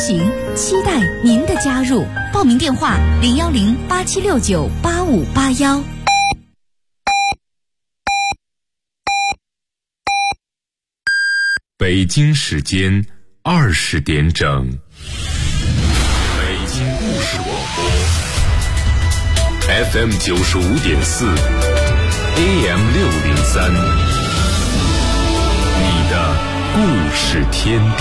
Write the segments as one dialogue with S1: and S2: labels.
S1: 行，期待您的加入。报名电话010-8769-8581。
S2: 北京时间20点整，北京故事广播 FM 95.4 AM 603，你的故事天地。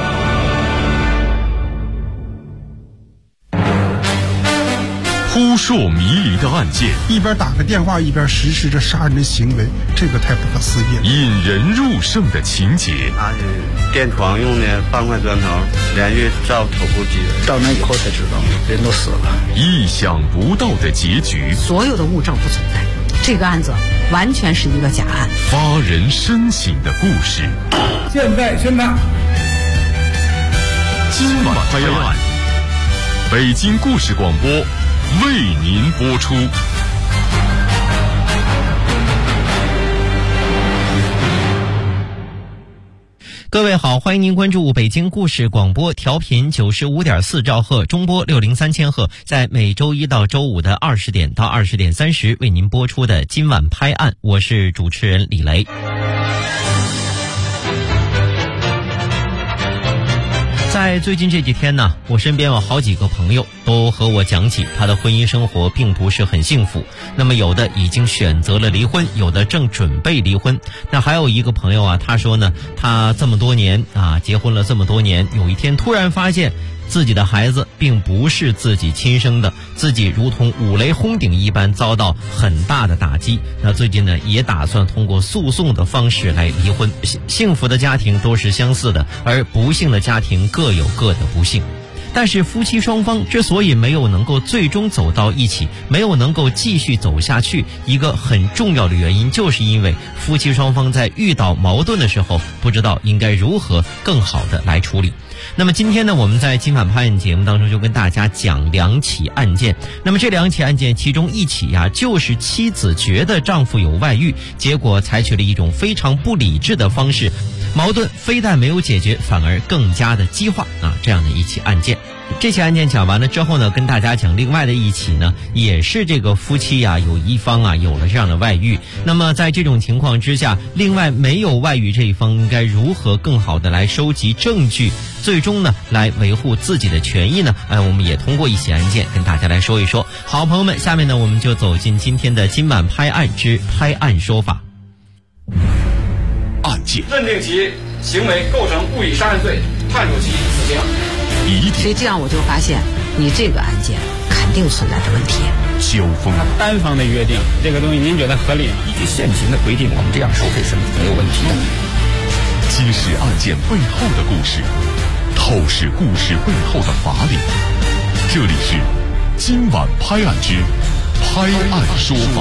S2: 扑朔迷离的案件，
S3: 一边打个电话一边实施着杀人的行为，这个太不可思议了。
S2: 引人入胜的情节，
S4: 他是电床用的半块砖头，连续照头部击，
S5: 到那以后才知道人都死了。
S2: 意想不到的结局，
S6: 所有的物证不存在，这个案子完全是一个假案。
S2: 发人深省的故事，
S3: 现在宣判。
S2: 今晚拍案，北京故事广播为您播出。
S7: 各位好，欢迎您关注北京故事广播，调频95.4兆赫，中波603千赫，在每周一到周五的20点到20点30为您播出的今晚拍案，我是主持人李雷。在最近这几天呢，我身边有好几个朋友都和我讲起他的婚姻生活并不是很幸福，那么有的已经选择了离婚，有的正准备离婚。那还有一个朋友啊，他说呢，他这么多年结婚了这么多年，有一天突然发现自己的孩子并不是自己亲生的，自己如同五雷轰顶一般遭到很大的打击。那最近呢，也打算通过诉讼的方式来离婚。幸福的家庭都是相似的，而不幸的家庭各有各的不幸。但是夫妻双方之所以没有能够最终走到一起，没有能够继续走下去，一个很重要的原因就是因为夫妻双方在遇到矛盾的时候，不知道应该如何更好的来处理。那么今天呢，我们在今晚拍案节目当中就跟大家讲2起案件。那么这2起案件，其中一起就是妻子觉得丈夫有外遇，结果采取了一种非常不理智的方式，矛盾非但没有解决，反而更加的激化这样的一起案件。这起案件讲完了之后呢，跟大家讲另外的一起呢，也是这个夫妻有一方有了这样的外遇。那么在这种情况之下，另外没有外遇这一方应该如何更好的来收集证据，最终呢来维护自己的权益呢？我们也通过一起案件跟大家来说一说。好，朋友们，下面呢我们就走进今天的今晚拍案之拍案说法。
S2: 案件
S8: 认定其行为构成故意杀人罪，判处其死刑。
S6: 所以这样我就发现，你这个案件肯定存在着问题。
S2: 交锋，
S9: 单方的约定这个东西，您觉得合理吗？
S5: 依据现行的规定，我们这样收费是没有问题的。
S2: 揭示案件背后的故事，透视故事背后的法理。这里是今晚拍案之拍案说法。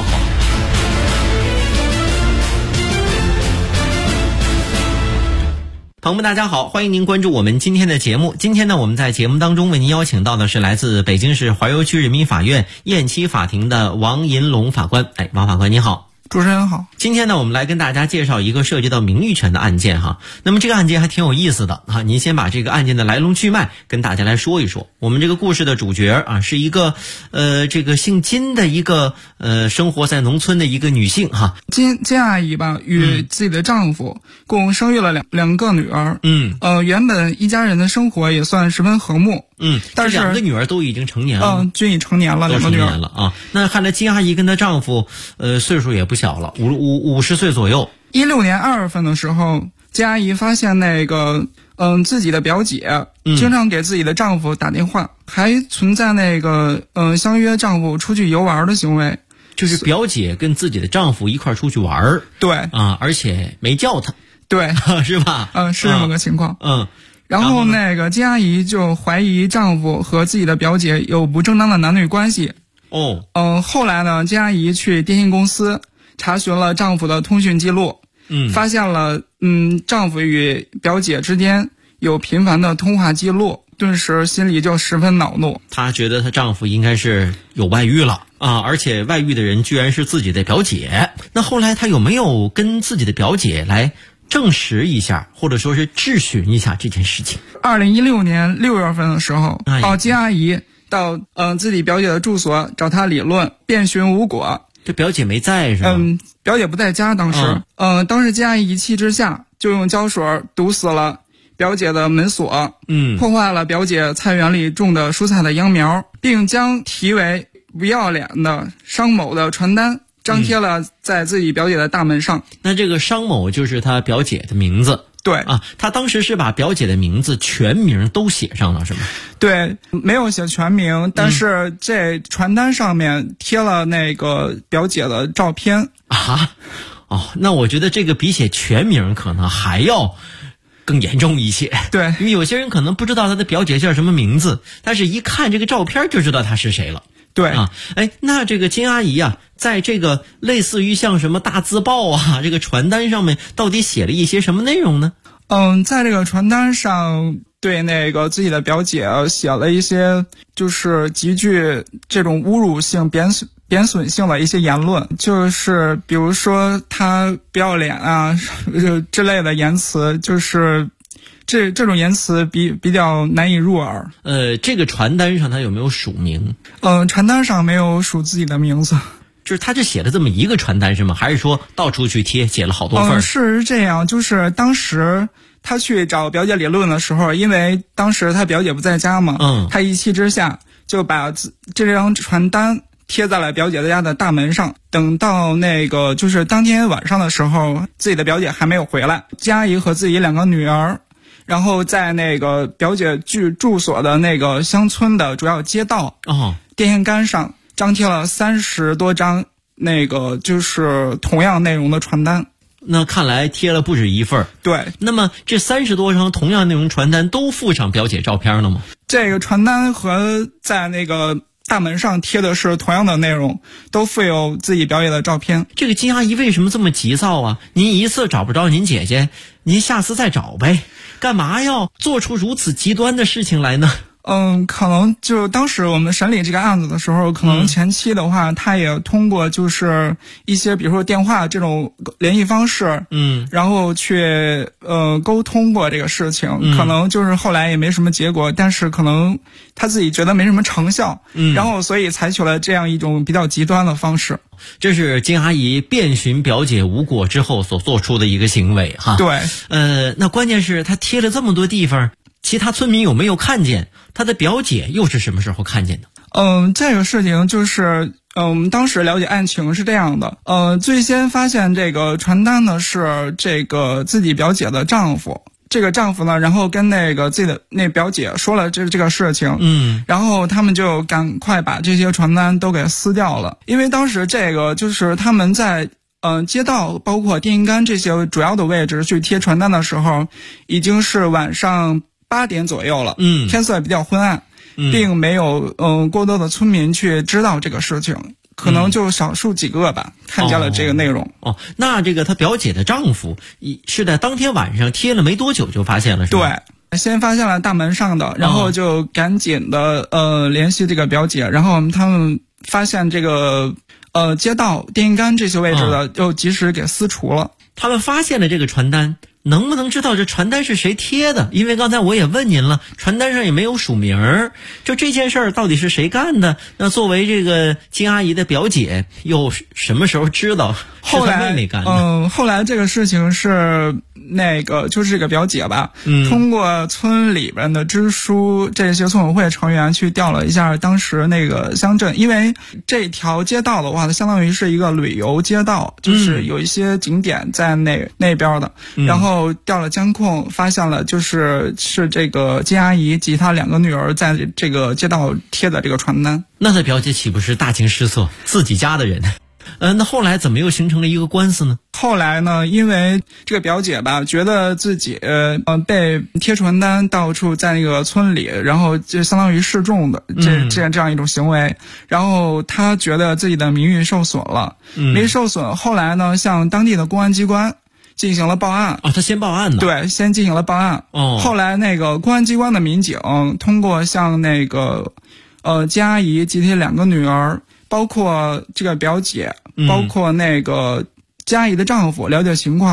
S7: 朋友们大家好，欢迎您关注我们今天的节目。今天呢，我们在节目当中为您邀请到的是来自北京市怀柔区人民法院燕妻法庭的王银龙法官。王法官您好。
S3: 主持人好。
S7: 今天呢，我们来跟大家介绍一个涉及到名誉权的案件哈。那么这个案件还挺有意思的哈，您先把这个案件的来龙去脉跟大家来说一说。我们这个故事的主角是一个这个姓金的一个生活在农村的一个女性哈。
S10: 金阿姨吧，与自己的丈夫共生育了两个女儿。原本一家人的生活也算十分和睦。但是
S7: 2个女儿都已经成年了。
S10: 均已成年了，
S7: 都成年了啊。那看来金阿姨跟她丈夫岁数也不小了，50岁左右。
S10: 16年2月份的时候，金阿姨发现自己的表姐经常给自己的丈夫打电话，还存在相约丈夫出去游玩的行为。
S7: 就是表姐跟自己的丈夫一块出去玩。
S10: 对
S7: 而且没叫她。
S10: 对
S7: 是吧？
S10: 是这么个情况。然后金阿姨就怀疑丈夫和自己的表姐有不正当的男女关系。后来呢，金阿姨去电信公司查询了丈夫的通讯记录，发现了丈夫与表姐之间有频繁的通话记录，顿时心里就十分恼怒。
S7: 她觉得她丈夫应该是有外遇了而且外遇的人居然是自己的表姐。那后来她有没有跟自己的表姐来证实一下，或者说是质询一下这件事情。
S10: 2016年6月份的时候，金阿姨到自己表姐的住所找她理论，遍寻无果。
S7: 这表姐没在是吧？
S10: 表姐不在家当时。当时金阿姨一气之下就用胶水堵死了表姐的门锁，破坏了表姐菜园里种的蔬菜的秧苗，并将题为不要脸的商某的传单张贴了在自己表姐的大门上。
S7: 那这个商某就是他表姐的名字。
S10: 对
S7: 啊，他当时是把表姐的名字全名都写上了是吗？
S10: 对，没有写全名，但是这传单上面贴了那个表姐的照片
S7: 啊。那我觉得这个比写全名可能还要更严重一些。
S10: 对，
S7: 因为有些人可能不知道他的表姐叫什么名字，但是一看这个照片就知道他是谁了。
S10: 对
S7: 啊，那这个金阿姨啊，在这个类似于像什么大字报啊，这个传单上面到底写了一些什么内容呢？
S10: 在这个传单上对那个自己的表姐写了一些就是极具这种侮辱性、贬损性的一些言论，就是比如说她不要脸啊之类的言辞，就是这种言辞比较难以入耳。
S7: 这个传单上他有没有署名？
S10: 传单上没有署自己的名字。
S7: 就是他就写了这么一个传单是吗？还是说到处去贴，写了好多份？
S10: 是这样，就是当时他去找表姐理论的时候，因为当时他表姐不在家嘛，他一气之下就把这张传单贴在了表姐家的大门上。等到那个就是当天晚上的时候，自己的表姐还没有回来，金阿姨和自己2个女儿，然后在那个表姐住所的那个乡村的主要街道电线杆上张贴了30多张那个就是同样内容的传单。
S7: 那看来贴了不止一份。
S10: 对。
S7: 那么这30多张同样内容传单都附上表姐照片了吗？
S10: 这个传单和在那个大门上贴的是同样的内容，都附有自己表姐的照片。
S7: 这个金阿姨为什么这么急躁啊？您一次找不着您姐姐，您下次再找呗，干嘛要做出如此极端的事情来呢？
S10: 可能就当时我们审理这个案子的时候，可能前期的话，他也通过就是一些比如说电话这种联系方式，然后去沟通过这个事情，可能就是后来也没什么结果，但是可能他自己觉得没什么成效，然后所以采取了这样一种比较极端的方式。
S7: 这是金阿姨遍寻表姐无果之后所做出的一个行为哈。
S10: 对，
S7: 那关键是他贴了这么多地方，其他村民有没有看见？他的表姐又是什么时候看见的？
S10: 这个事情就是我们当时了解案情是这样的。最先发现这个传单的是这个自己表姐的丈夫。这个丈夫呢，然后跟那个自己的那表姐说了这个事情，然后他们就赶快把这些传单都给撕掉了。因为当时这个就是他们在街道包括电线杆这些主要的位置去贴传单的时候，已经是晚上8点左右了，天色比较昏暗，并没有过多的村民去知道这个事情，可能就少数几个吧，看见了这个内容。
S7: 那这个他表姐的丈夫是在当天晚上贴了没多久就发现了，是吧？
S10: 对，先发现了大门上的，然后就赶紧的联系这个表姐，然后他们发现这个街道电线杆这些位置的，就及时给撕除了。
S7: 他们发现了这个传单，能不能知道这传单是谁贴的？因为刚才我也问您了，传单上也没有署名儿，就这件事儿到底是谁干的？那作为这个金阿姨的表姐，又什么时候知道是她妹妹干的？
S10: 后来这个事情是那个就是这个表姐吧，通过村里边的支书这些村委会成员去调了一下当时那个乡镇，因为这条街道的话，它相当于是一个旅游街道，就是有一些景点在那边的，然后调了监控，发现了是这个金阿姨及她2个女儿在这个街道贴的这个传单。
S7: 那她表姐岂不是大惊失色？自己家的人。那后来怎么又形成了一个官司呢？
S10: 后来呢，因为这个表姐吧，觉得自己被贴传单到处在那个村里，然后就相当于示众的这样一种行为，然后她觉得自己的名誉受损了，没受损。后来呢，向当地的公安机关进行了报案。
S7: 她先报案的。
S10: 对，先进行了报案。后来那个公安机关的民警通过向那个金阿姨及她2个女儿，包括这个表姐，包括那个金阿姨的丈夫了解情况，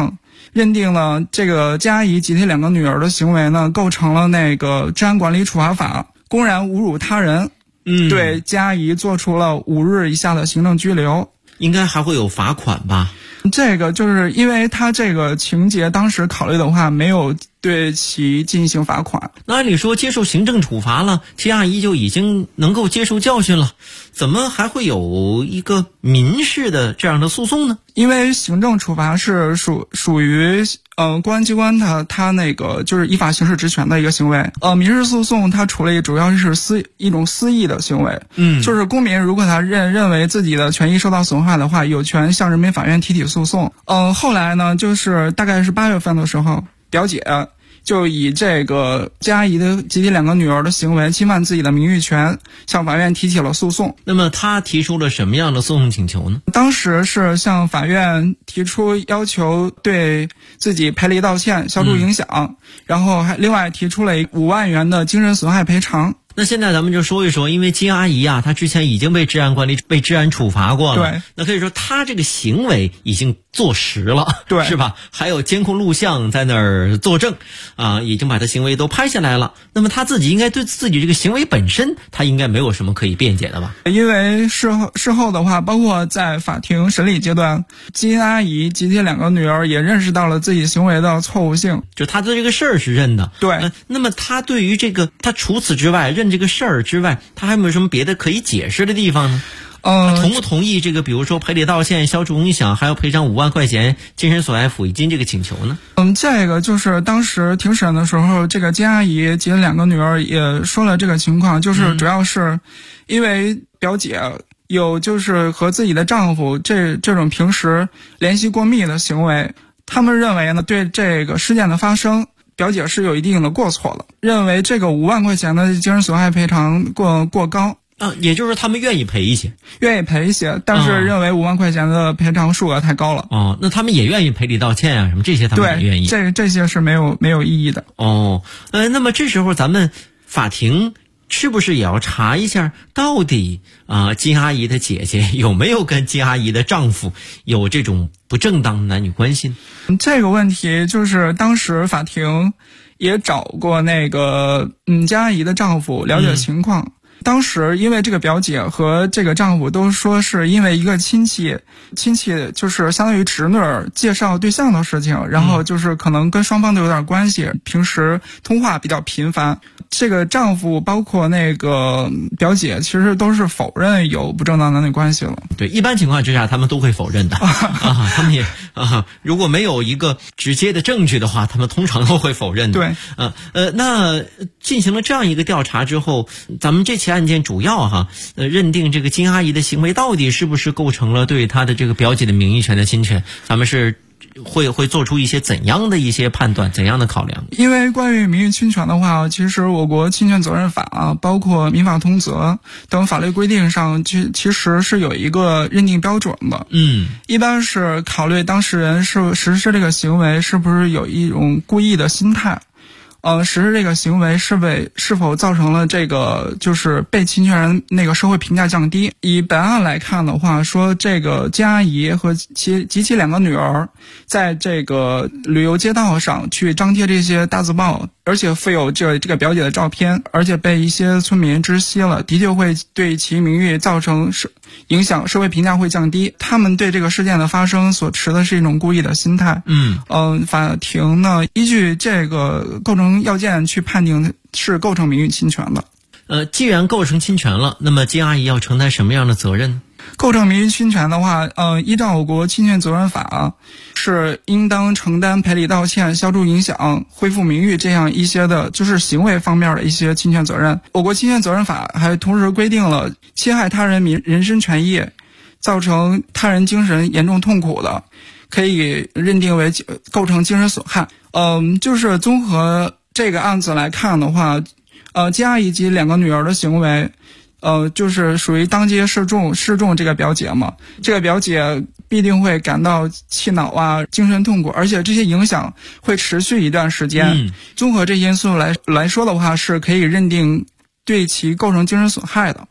S10: 认定了这个金阿姨及其2个女儿的行为呢，构成了那个治安管理处罚法公然侮辱他人，对金阿姨做出了5日以下的行政拘留。
S7: 应该还会有罚款吧？
S10: 这个就是因为他这个情节当时考虑的话，没有对其进行罚款。
S7: 那按理说接受行政处罚了，金阿姨就已经能够接受教训了，怎么还会有一个民事的这样的诉讼呢？
S10: 因为行政处罚是属于公安机关它那个就是依法行使职权的一个行为。民事诉讼它处理主要是一种私益的行为。就是公民如果他认为自己的权益受到损害的话，有权向人民法院提起诉讼。后来呢，就是大概是8月份的时候，表姐就以这个金阿姨的及其2个女儿的行为侵犯自己的名誉权，向法院提起了诉讼。
S7: 那么她提出了什么样的诉讼请求呢？
S10: 当时是向法院提出要求对自己赔礼道歉，消除影响，然后还另外提出了5万元的精神损害赔偿。
S7: 那现在咱们就说一说，因为金阿姨啊，她之前已经被治安处罚过了，
S10: 对，
S7: 那可以说她这个行为已经坐实了，
S10: 对，
S7: 是吧？还有监控录像在那儿作证，已经把她行为都拍下来了。那么她自己应该对自己这个行为本身，她应该没有什么可以辩解的吧？
S10: 因为事后的话，包括在法庭审理阶段，金阿姨及其2个女儿也认识到了自己行为的错误性，
S7: 就她对这个事儿是认的，
S10: 对。
S7: 那么她对于这个，她除此之外认这个事儿之外，她还有没有什么别的可以解释的地方呢？同不同意这个，比如说赔礼道歉、消除影响，还要赔偿5万块钱精神损害抚慰金这个请求呢？
S10: 这个就是当时庭审的时候，这个金阿姨及2个女儿也说了这个情况，就是主要是因为表姐有就是和自己的丈夫这种平时联系过密的行为，他们认为呢，对这个事件的发生，表姐是有一定的过错了，认为这个5万块钱的精神损害赔偿过高。
S7: 也就是他们愿意赔一些，
S10: 但是认为5万块钱的赔偿数额太高了。
S7: 那他们也愿意赔礼道歉啊，什么这些他们也愿意。
S10: 这些是没有意义的。
S7: 那么这时候咱们法庭是不是也要查一下，到底金阿姨的姐姐有没有跟金阿姨的丈夫有这种不正当的男女关系呢？
S10: 这个问题就是当时法庭也找过那个金阿姨的丈夫了解情况。当时因为这个表姐和这个丈夫都说是因为一个亲戚就是相当于侄女介绍对象的事情，然后就是可能跟双方都有点关系，平时通话比较频繁。这个丈夫包括那个表姐其实都是否认有不正当男女关系了。
S7: 对，一般情况之下他们都会否认的他们也如果没有一个直接的证据的话，他们通常都会否认的。
S10: 对，
S7: 那进行了这样一个调查之后，咱们这起案件主要认定这个金阿姨的行为到底是不是构成了对她的这个表姐的名誉权的侵权，咱们是会做出一些怎样的一些判断，怎样的考量？
S10: 因为关于名誉侵权的话，其实我国侵权责任法包括民法通则等法律规定上其实是有一个认定标准的。一般是考虑当事人实施这个行为是不是有一种故意的心态，实施这个行为是否造成了这个就是被侵权人那个社会评价降低。以本案来看的话，说这个金阿姨和其2个女儿在这个旅游街道上去张贴这些大字报，而且附有这个表姐的照片，而且被一些村民知悉了，的确会对其名誉造成影响，社会评价会降低。他们对这个事件的发生所持的是一种故意的心态。法庭呢依据这个构成要件去判定是构成名誉侵权的。
S7: 既然构成侵权了，那么金阿姨要承担什么样的责任？
S10: 构成名誉侵权的话，依照我国侵权责任法，是应当承担赔礼道歉、消除影响、恢复名誉这样一些的，就是行为方面的一些侵权责任。我国侵权责任法还同时规定了侵害他人人身权益、造成他人精神严重痛苦的，可以认定为构成精神损害。就是综合这个案子来看的话，金阿姨及2个女儿的行为，就是属于当街示众这个表姐嘛，这个表姐必定会感到气恼啊，精神痛苦，而且这些影响会持续一段时间。综合这因素来说的话，是可以认定对其构成精神损害的。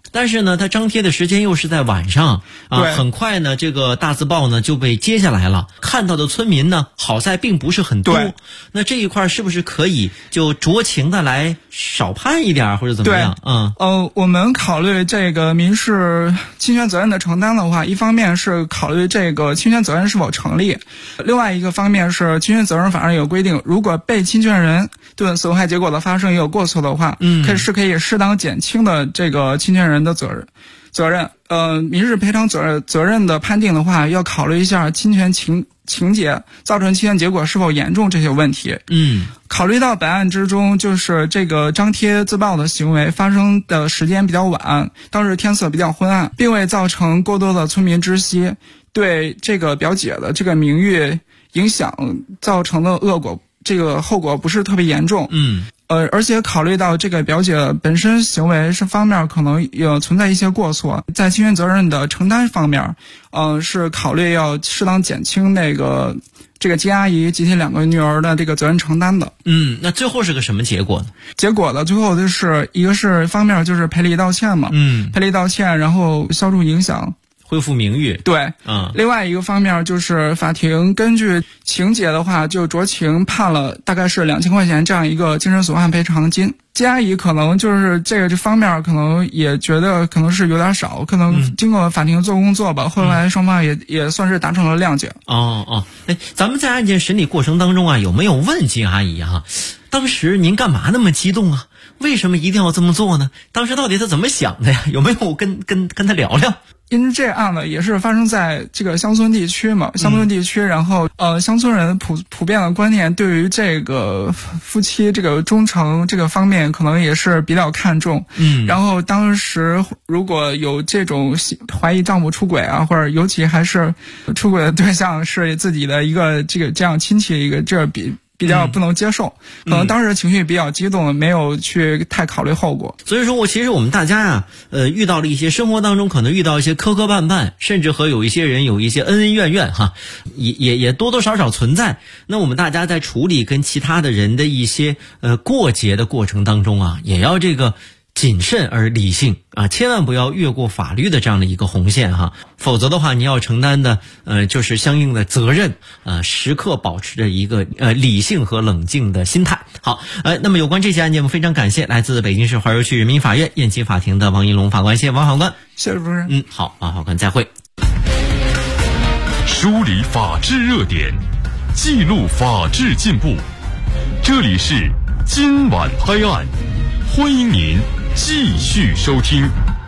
S7: 但是呢，他张贴的时间又是在晚上啊，很快呢，这个大字报呢就被揭下来了。看到的村民呢，好在并不是很多。那这一块是不是可以就酌情的来少判一点，或者怎么样？
S10: 我们考虑这个民事侵权责任的承担的话，一方面是考虑这个侵权责任是否成立，另外一个方面是侵权责任法上有规定，如果被侵权人对损害结果的发生也有过错的话，可以适当减轻的这个侵权人的责任。民事赔偿责任的判定的话，要考虑一下侵权情节造成侵权结果是否严重这些问题。考虑到本案之中，就是这个张贴自曝的行为发生的时间比较晚，当时天色比较昏暗，并未造成过多的村民知悉，对这个表姐的这个名誉影响造成的这个后果不是特别严重。而且考虑到这个表姐本身行为是方面可能也存在一些过错，在侵权责任的承担方面，是考虑要适当减轻这个金阿姨及其2个女儿的这个责任承担的。
S7: 那最后是个什么结果呢？
S10: 结果呢，最后就是一个是方面就是赔礼道歉嘛，赔礼道歉，然后消除影响。
S7: 恢复名誉。
S10: 对，另外一个方面就是法庭根据情节的话，就酌情判了大概是2000块钱这样一个精神损害赔偿金。金阿姨可能就是这方面可能也觉得可能是有点少，可能经过法庭做工作吧，后来双方也算是达成了谅解。
S7: 咱们在案件审理过程当中啊，有没有问金阿姨啊，当时您干嘛那么激动啊？为什么一定要这么做呢？当时到底他怎么想的呀？有没有跟他聊聊？
S10: 因为这案呢也是发生在这个乡村地区嘛，然后乡村人普遍的观念对于这个夫妻这个忠诚这个方面可能也是比较看重。然后当时如果有这种怀疑丈夫出轨啊，或者尤其还是出轨的对象是自己的一个这样亲戚，一个这比较不能接受，可能当时情绪比较激动，没有去太考虑后果。
S7: 所以说其实我们大家啊，遇到了一些生活当中可能遇到一些磕磕绊绊，甚至和有一些人有一些恩恩怨怨哈，也多多少少存在。那我们大家在处理跟其他的人的一些过节的过程当中啊，也要这个谨慎而理性啊，千万不要越过法律的这样的一个红线哈，否则的话你要承担的就是相应的责任，时刻保持着一个理性和冷静的心态。好，那么有关这起案件，我们非常感谢来自北京市怀柔区人民法院雁齐法庭的王一龙法官，谢谢王法官。
S10: 谢谢主持人。
S7: 好，王法官再会。
S2: 梳理法治热点，记录法治进步，这里是今晚拍案，欢迎您继续收听。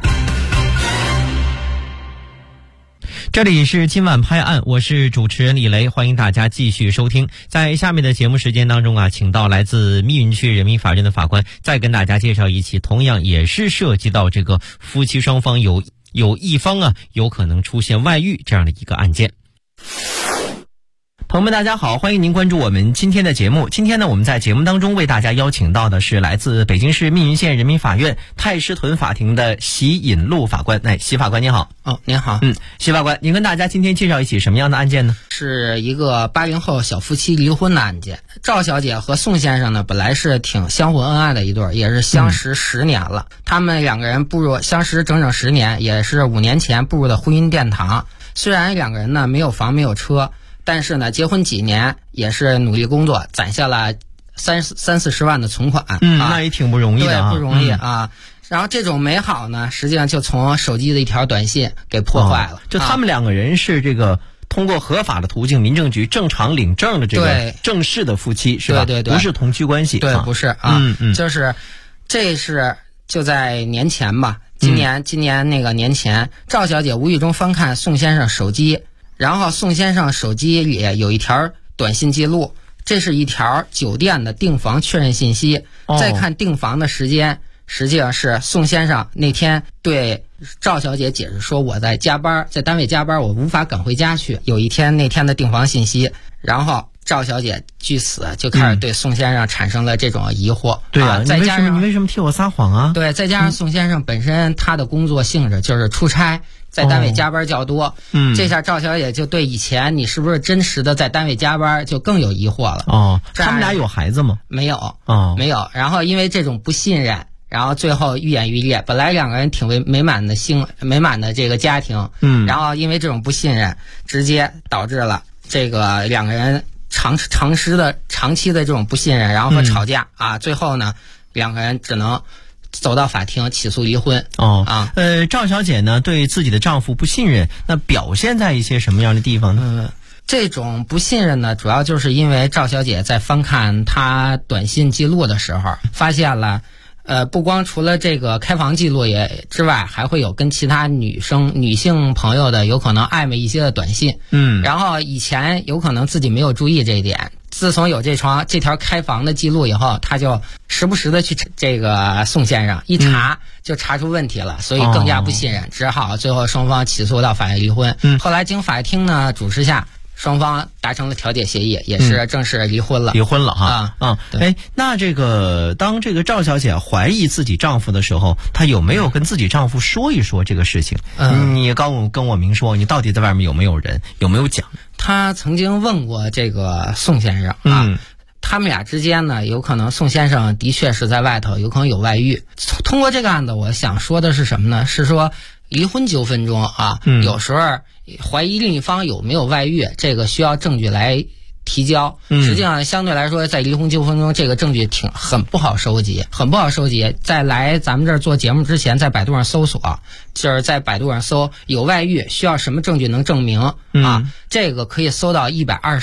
S7: 这里是今晚拍案，我是主持人李雷，欢迎大家继续收听。在下面的节目时间当中啊，请到来自密云区人民法院的法官再跟大家介绍一起同样也是涉及到这个夫妻双方有一方啊有可能出现外遇这样的一个案件。朋友们大家好，欢迎您关注我们今天的节目。今天呢，我们在节目当中为大家邀请到的是来自北京市密云县人民法院太师屯法庭的席引路法官。席法官您好。
S11: 您好。
S7: 席法官，您跟大家今天介绍一起什么样的案件呢？
S11: 是一个80后小夫妻离婚的案件。赵小姐和宋先生呢，本来是挺相互恩爱的一对，也是相识10年了。他们2个人相识整整10年，也是5年前步入的婚姻殿堂。虽然2个人呢没有房没有车，但是呢，结婚几年也是努力工作，攒下了30-40万的存款。
S7: 那也挺不容易的
S11: 对，不容易啊。然后这种美好呢，实际上就从手机的一条短信给破坏了。
S7: 就他们2个人是这个通过合法的途径，民政局正常领证的这个正式的夫妻是吧？
S11: 对，
S7: 不是同居关系。
S11: 对，不是啊。就是这是就在年前吧，今年那个年前，赵小姐无意中翻看宋先生手机。然后宋先生手机里有一条短信记录，这是一条酒店的订房确认信息。再看订房的时间，实际上是宋先生那天对赵小姐解释说，我在加班，在单位加班，我无法赶回家去。有一天那天的订房信息，然后赵小姐据此就开始对宋先生产生了这种疑惑。
S7: 对啊，再加上你为什么替我撒谎啊？
S11: 对，再加上宋先生本身他的工作性质就是出差，在单位加班较多。这下赵小姐就对以前你是不是真实的在单位加班就更有疑惑了。
S7: 他们俩有孩子吗？
S11: 没有。没有。然后因为这种不信任， 然后最后愈演愈烈。本来两个人挺为美满的这个家庭，然后因为这种不信任，直接导致了这个两个人长期的这种不信任，然后和吵架啊，最后呢，两个人只能走到法庭起诉离婚。
S7: 赵小姐呢对自己的丈夫不信任，那表现在一些什么样的地方呢？
S11: 这种不信任呢，主要就是因为赵小姐在翻看她短信记录的时候，发现了，不光除了这个开房记录之外，还会有跟其他女性朋友的有可能暧昧一些的短信。然后以前有可能自己没有注意这一点，自从有这条开房的记录以后，他就时不时的去这个宋先生一查就查出问题了，所以更加不信任，只好最后双方起诉到法院离婚。后来经法庭呢主持下，双方达成了调解协议，也是正式离婚了。
S7: 离婚了哈。那这个当这个赵小姐怀疑自己丈夫的时候，她有没有跟自己丈夫说一说这个事情？你跟我明说，你到底在外面有没有人，有没有讲？
S11: 她曾经问过这个宋先生啊。他们俩之间呢，有可能宋先生的确是在外头有可能有外遇。通过这个案子，我想说的是什么呢？是说离婚纠纷中啊，有时候怀疑另一方有没有外遇，这个需要证据来提交。实际上相对来说，在离婚纠纷中，这个证据很不好收集。在来咱们这儿做节目之前，在百度上搜索，就是在百度上搜有外遇需要什么证据能证明啊？这个可以搜到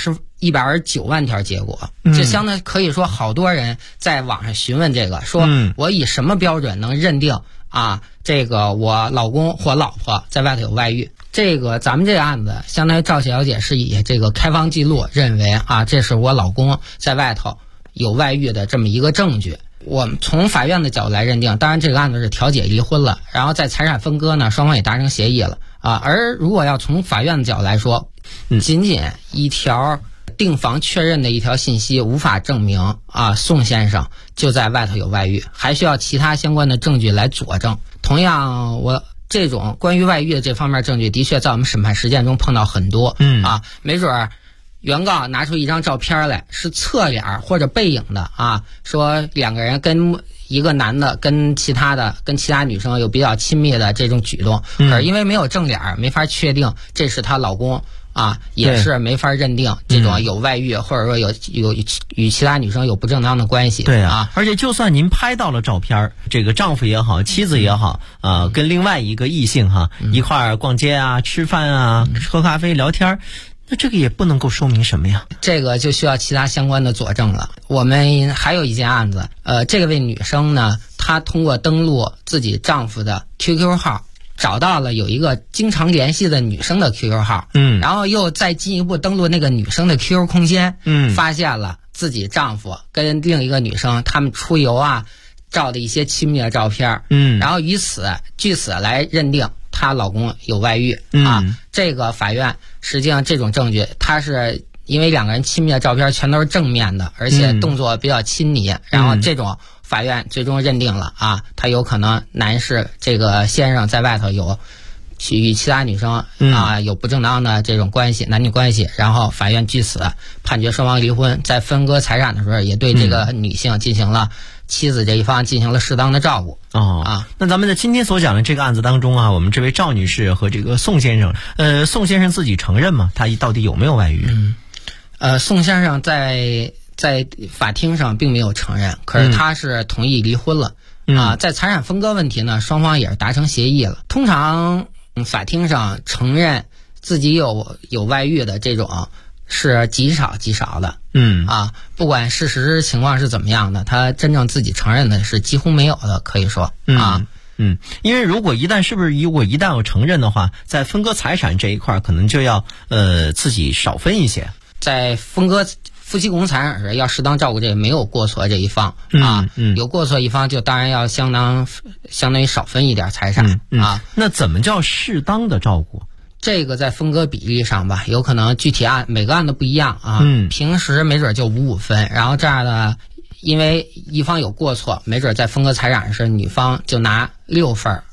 S11: 129万条结果，这相当可以说好多人在网上询问这个，说我以什么标准能认定啊这个我老公或老婆在外头有外遇？这个咱们这个案子，相当于赵小姐是以这个开房记录认为啊，这是我老公在外头有外遇的这么一个证据。我们从法院的角度来认定，当然这个案子是调解离婚了，然后在财产分割呢，双方也达成协议了啊。而如果要从法院的角度来说，仅仅一条订房确认的一条信息无法证明啊宋先生就在外头有外遇，还需要其他相关的证据来佐证。同样，这种关于外遇的这方面证据，的确在我们审判实践中碰到很多。没准原告拿出一张照片来，是侧脸或者背影的啊，说两个人跟一个男的跟其他女生有比较亲密的这种举动，可是因为没有正脸，没法确定这是她老公啊，也是没法认定这种有外遇或者说有与其他女生有不正当的关系。
S7: 对啊，而且就算您拍到了照片，这个丈夫也好，妻子也好，跟另外一个异性一块儿逛街啊、吃饭啊、喝咖啡、聊天，那这个也不能够说明什么呀？
S11: 这个就需要其他相关的佐证了。我们还有一件案子，这位女生呢，她通过登录自己丈夫的 QQ 号，找到了有一个经常联系的女生的 QQ 号，然后又再进一步登录那个女生的 QQ 空间，发现了自己丈夫跟另一个女生他们出游啊照的一些亲密的照片，然后据此来认定她老公有外遇啊。这个法院实际上这种证据，它是因为两个人亲密的照片全都是正面的，而且动作比较亲昵，然后这种法院最终认定了啊，他有可能男士这个先生在外头有与其他女生啊有不正当的这种关系，男女关系，然后法院据此判决双方离婚，在分割财产的时候也对这个女性进行了妻子这一方进行了适当的照顾。
S7: 那咱们在今天所讲的这个案子当中啊，我们这位赵女士和这个宋先生，宋先生自己承认吗？他到底有没有外遇？
S11: 宋先生在法庭上并没有承认，可是他是同意离婚了啊。在财产分割问题呢，双方也是达成协议了。通常法庭上承认自己有外遇的这种是极少的，不管事实情况是怎么样的，他真正自己承认的是几乎没有的，可以说啊。
S7: 因为如果一旦有承认的话，在分割财产这一块可能就要自己少分一些。
S11: 在分割夫妻共同财产时，要适当照顾这个没有过错这一方有过错一方就当然要相当于少分一点财产啊。
S7: 那怎么叫适当的照顾？
S11: 这个在分割比例上吧，有可能具体每个案子不一样啊。平时没准就5-5分，然后这样的，因为一方有过错，没准在分割财产时女方就拿6分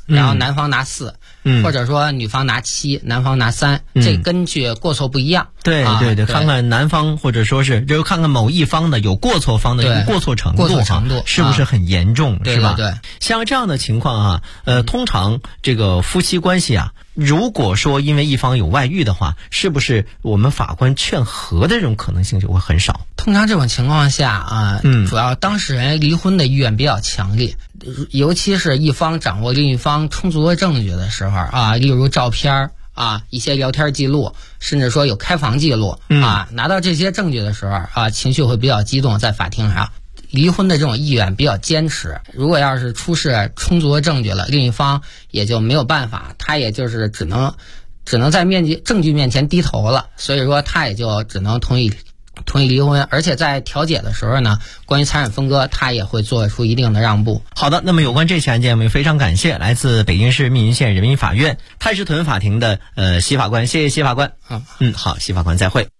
S11: 然后男方拿4，或者说女方拿7，男方拿3，这根据过错不一样。
S7: 对，看看男方或者说是就看看某一方的有过错方的一个过错程度是不是很严重，是吧？
S11: 对，
S7: 像这样的情况啊，通常这个夫妻关系啊，如果说因为一方有外遇的话，是不是我们法官劝和的这种可能性就会很少？
S11: 通常这种情况下啊，主要当事人离婚的意愿比较强烈，尤其是一方掌握另一方充足的证据的时候啊，例如照片啊，一些聊天记录，甚至说有开房记录啊，拿到这些证据的时候啊，情绪会比较激动，在法庭上离婚的这种意愿比较坚持。如果要是出示充足的证据了，另一方也就没有办法，他也就是只能在证据面前低头了，所以说他也就只能同意离婚。而且在调解的时候呢，关于财产分割他也会做出一定的让步。
S7: 好的，那么有关这起案件，我们非常感谢来自北京市密云县人民法院太师屯法庭的席法官，谢谢席法官。好，席法官再会。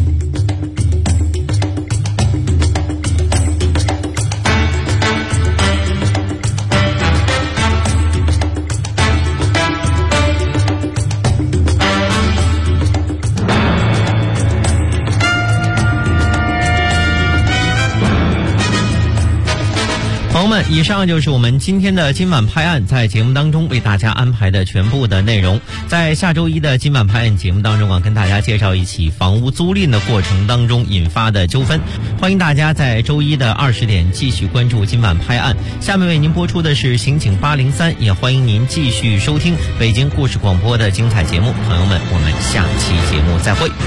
S7: 朋友们，以上就是我们今天的今晚拍案在节目当中为大家安排的全部的内容。在下周一的今晚拍案节目当中啊，跟大家介绍一起房屋租赁的过程当中引发的纠纷。欢迎大家在周一的20点继续关注今晚拍案。下面为您播出的是刑警803，也欢迎您继续收听北京故事广播的精彩节目。朋友们，我们下期节目再会。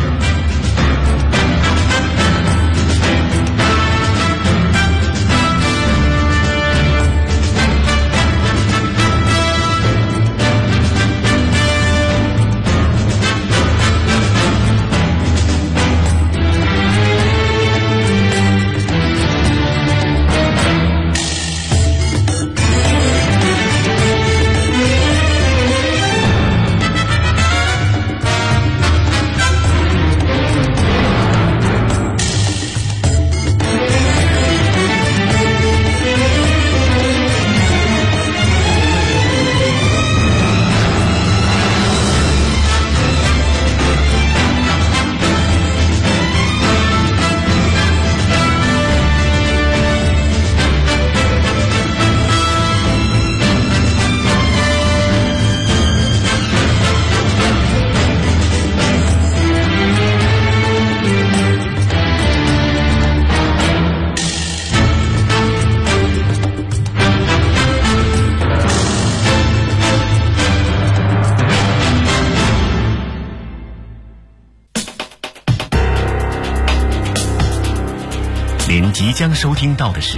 S2: 您即将收听到的是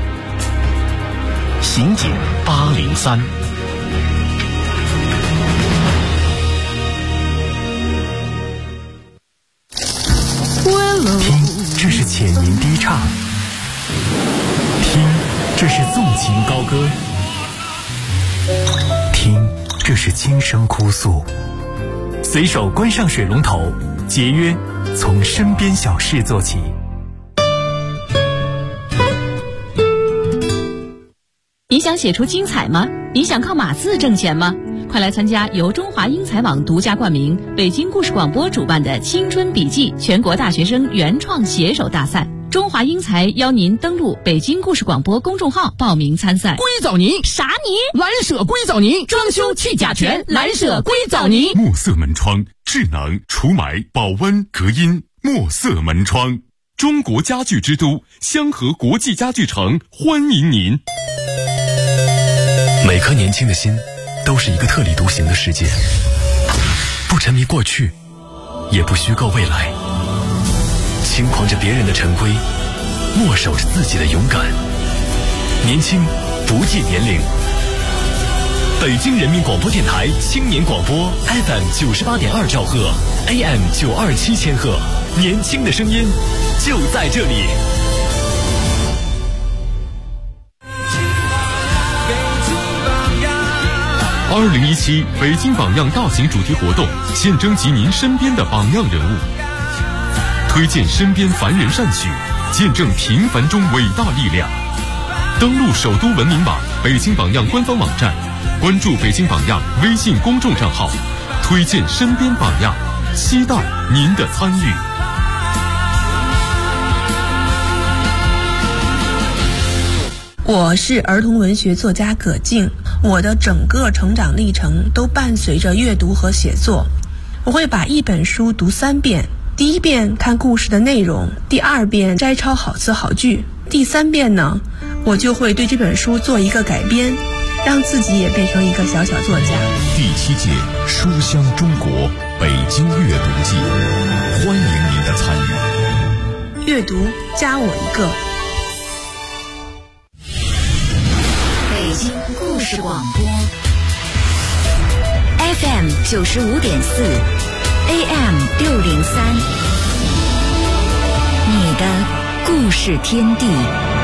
S2: 刑警803。听，这是浅吟低唱；听，这是纵情高歌；听，这是轻声哭诉。随手关上水龙头，节约从身边小事做起。
S1: 你想写出精彩吗？你想靠码字挣钱吗？快来参加由中华英才网独家冠名、北京故事广播主办的青春笔记全国大学生原创写手大赛。中华英才邀您登录北京故事广播公众号报名参赛。
S12: 硅藻泥
S1: 啥泥？
S12: 蓝舍硅藻泥，装修去甲醛，蓝舍硅藻泥。
S2: 墨色门窗，智能除霾、保温、隔音。墨色门窗，中国家具之都香河国际家具城欢迎您。每颗年轻的心都是一个特立独行的世界，不沉迷过去，也不虚构未来，轻狂着别人的陈规，默守着自己的勇敢。年轻不计年龄。北京人民广播电台青年广播 FM 98.2兆赫 AM 927千赫，年轻的声音就在这里。2017北京榜样大型主题活动，现征集您身边的榜样人物，推荐身边凡人善举，见证平凡中伟大力量。登录首都文明网
S13: 北京榜样官方网站，关注北京榜样微信公众账号，推荐身边榜样，期待您的参与。
S14: 我是儿童文学作家葛静，我的整个成长历程都伴随着阅读和写作。我会把一本书读3遍，第1遍看故事的内容，第2遍摘抄好词好句，第3遍呢，我就会对这本书做一个改编，让自己也变成一个小小作家。
S15: 第7届书香中国北京阅读季，欢迎您的参与。
S14: 阅读加我一个。
S16: 北京故事广播 FM 95.4 AM 603，你的故事天地。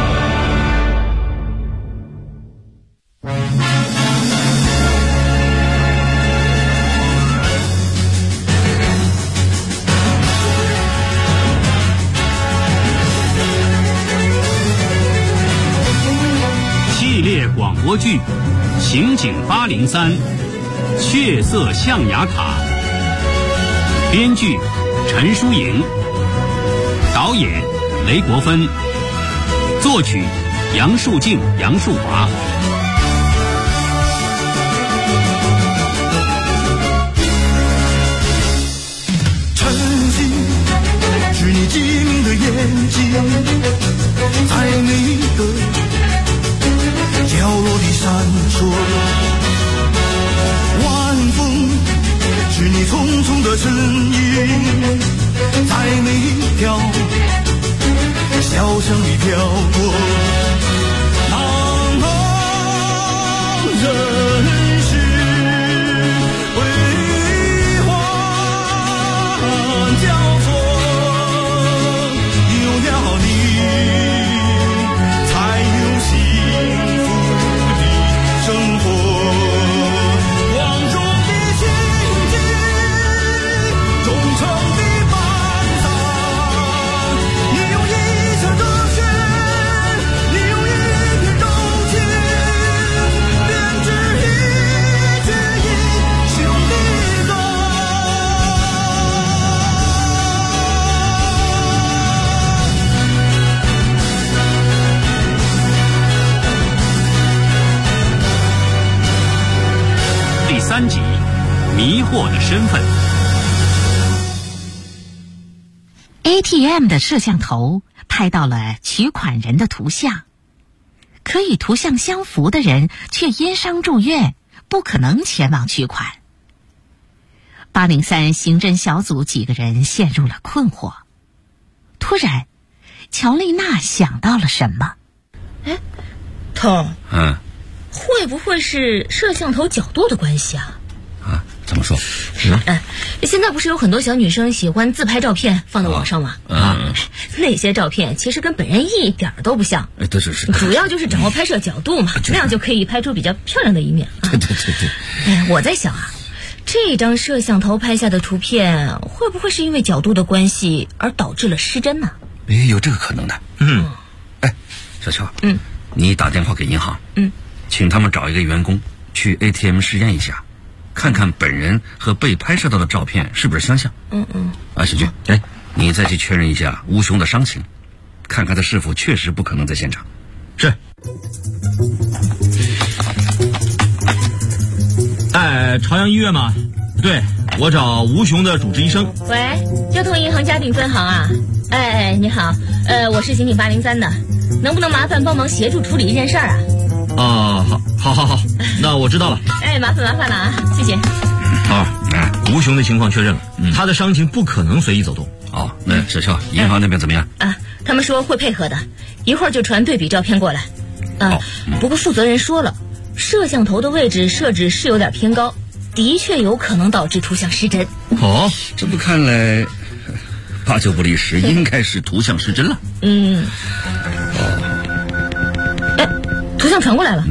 S17: 系列广播剧《刑警803》，血色象牙卡。编剧陈淑莹，导演雷国芬，作曲杨树静、杨树华。
S18: 晨曦是你机灵的眼睛，在每一个角落里闪烁。晚风是你匆匆的身影，在每一条小巷里飘过。茫茫人世辉煌交错，有了你才有幸福的生活。光荣的情景，忠诚的伴郎，你用一腔热血，你用一片柔情，编织一句英雄的歌。
S17: 第3集，迷惑的身份。
S1: ATM 的摄像头拍到了取款人的图像，可与图像相符的人却因伤住院，不可能前往取款。803刑侦小组几个人陷入了困惑。突然，乔丽娜想到了什么。
S19: 哎，头，会不会是摄像头角度的关系啊？
S5: 怎么说？
S19: 现在不是有很多小女生喜欢自拍照片放到网上吗？那些照片其实跟本人一点都不像。
S5: 对是。
S19: 主要就是掌握拍摄角度嘛，那样就可以拍出比较漂亮的一面。对。我在想啊，这张摄像头拍下的图片会不会是因为角度的关系而导致了失真呢？
S5: 有这个可能的。小乔，你打电话给银行，请他们找一个员工去 ATM 试验一下，看看本人和被拍摄到的照片是不是相像。小军，你再去确认一下吴雄的伤情，看看他是否确实不可能在现场。
S20: 是。朝阳医院吗？对，我找吴雄的主治医生。
S19: 喂，交通银行嘉定分行啊。你好，我是刑警803的，能不能麻烦帮忙协助处理一件事儿啊？
S20: 好，那我知道了。
S19: 麻烦了啊，谢谢。
S20: 吴雄的情况确认了，他的伤情不可能随意走动。
S5: 那小乔，银行那边怎么样？
S19: 他们说会配合的，一会儿就传对比照片过来。不过负责人说了，摄像头的位置设置是有点偏高，的确有可能导致图像失真。
S5: 这不看来8九不离10，应该是图像失真了。
S19: 图像传过来了。